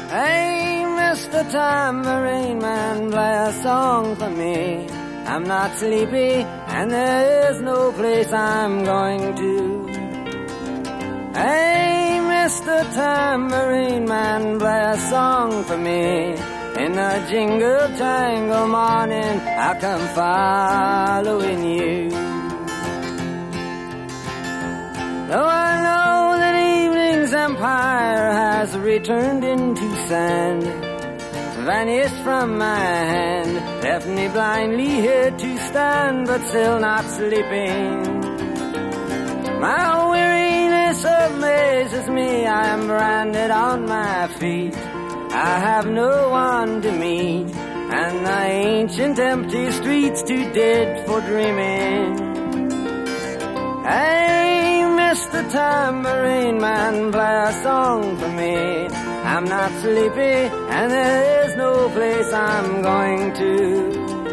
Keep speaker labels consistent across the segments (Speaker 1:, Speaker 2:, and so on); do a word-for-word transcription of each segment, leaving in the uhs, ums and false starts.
Speaker 1: Hey, Mister Tambourine Man, play a song for me. I'm not sleepy, and there is no place I'm going to. Hey, Mister Tambourine Man, play a song for me. In the jingle jangle morning, I'll come following you. Though I know that evening's empire has returned into sand, vanished from my hand, left me blindly here to stand, but still not sleeping. My weariness amazes me, I am branded on my feet. I have no one to meet, and the ancient empty streets too dead for dreaming. Hey, Mister Tambourine Man, play a song for me. I'm not sleepy, and there is no place I'm going to.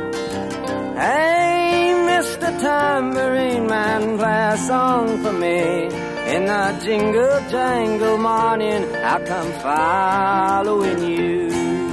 Speaker 1: Hey, Mister Tambourine Man, play a song for me. In the jingle jangle morning, I'll come following you.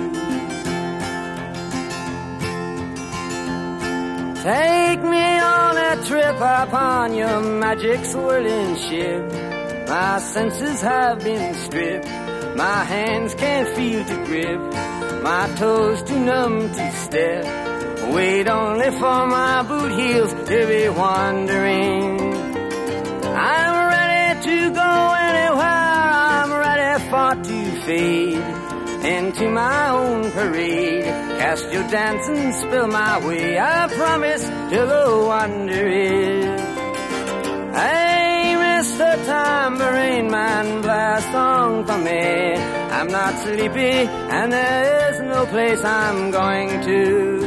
Speaker 1: Take me on a trip upon your magic swirling ship. My senses have been stripped, my hands can't feel to grip, my toes too numb to step. Wait only for my boot heels to be wandering. I'm ready to go anywhere, I'm ready for to fade into my own parade. Cast your dance and spill my way, I promise to go under it. Hey, Mister Tambourine Man, play a song for me. I'm not sleepy, and there is no place I'm going to.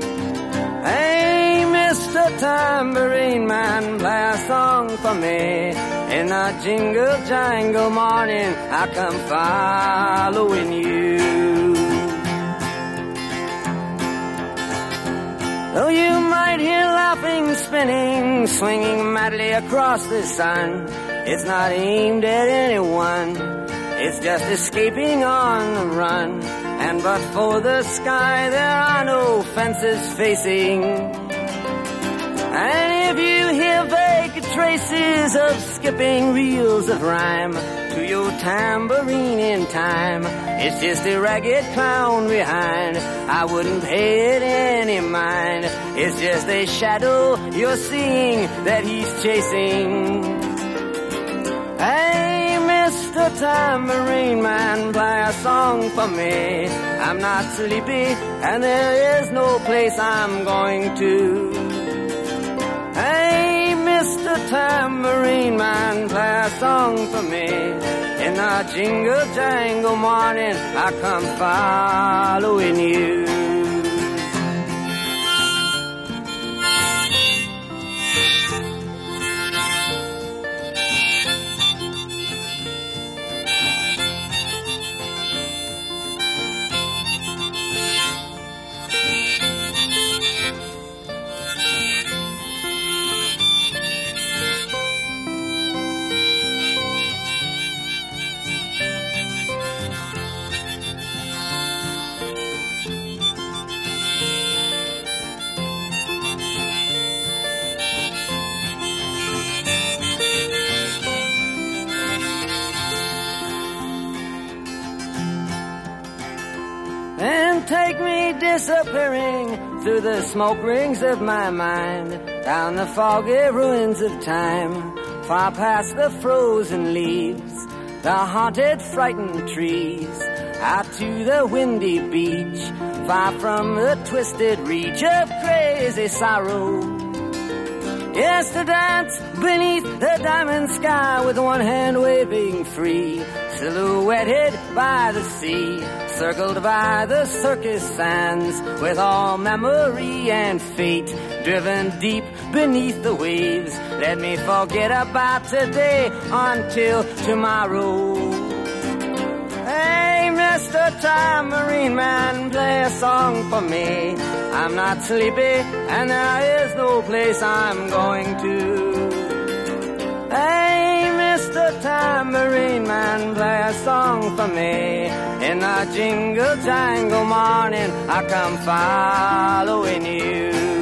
Speaker 1: Hey, Mister Tambourine Man, play a song for me. In the jingle jangle morning, I come following you. Though you might hear laughing, spinning, swinging madly across the sun, it's not aimed at anyone, it's just escaping on the run. And but for the sky, there are no fences facing. And if you hear vague traces of skipping reels of rhyme to your tambourine in time, it's just a ragged clown behind. I wouldn't pay it any mind. It's just a shadow you're seeing that he's chasing. Hey, Mister Tambourine Man, play a song for me. I'm not sleepy, and there is no place I'm going to. Hey, Mister Tambourine Man, play a song for me. In the jingle jangle morning, I come following you. And take me disappearing through the smoke rings of my mind, down the foggy ruins of time, far past the frozen leaves, the haunted, frightened trees, out to the windy beach, far from the twisted reach of crazy sorrow. Yes, to dance beneath the diamond sky with one hand waving free, silhouetted by the sea, circled by the circus sands, with all memory and fate driven deep beneath the waves. Let me forget about today until tomorrow. Hey, Mister Tambourine Man, play a song for me. I'm not sleepy, and there is no place I'm going to. Hey, Mister Tambourine Man, play a song for me. In the jingle jangle morning, I come following you.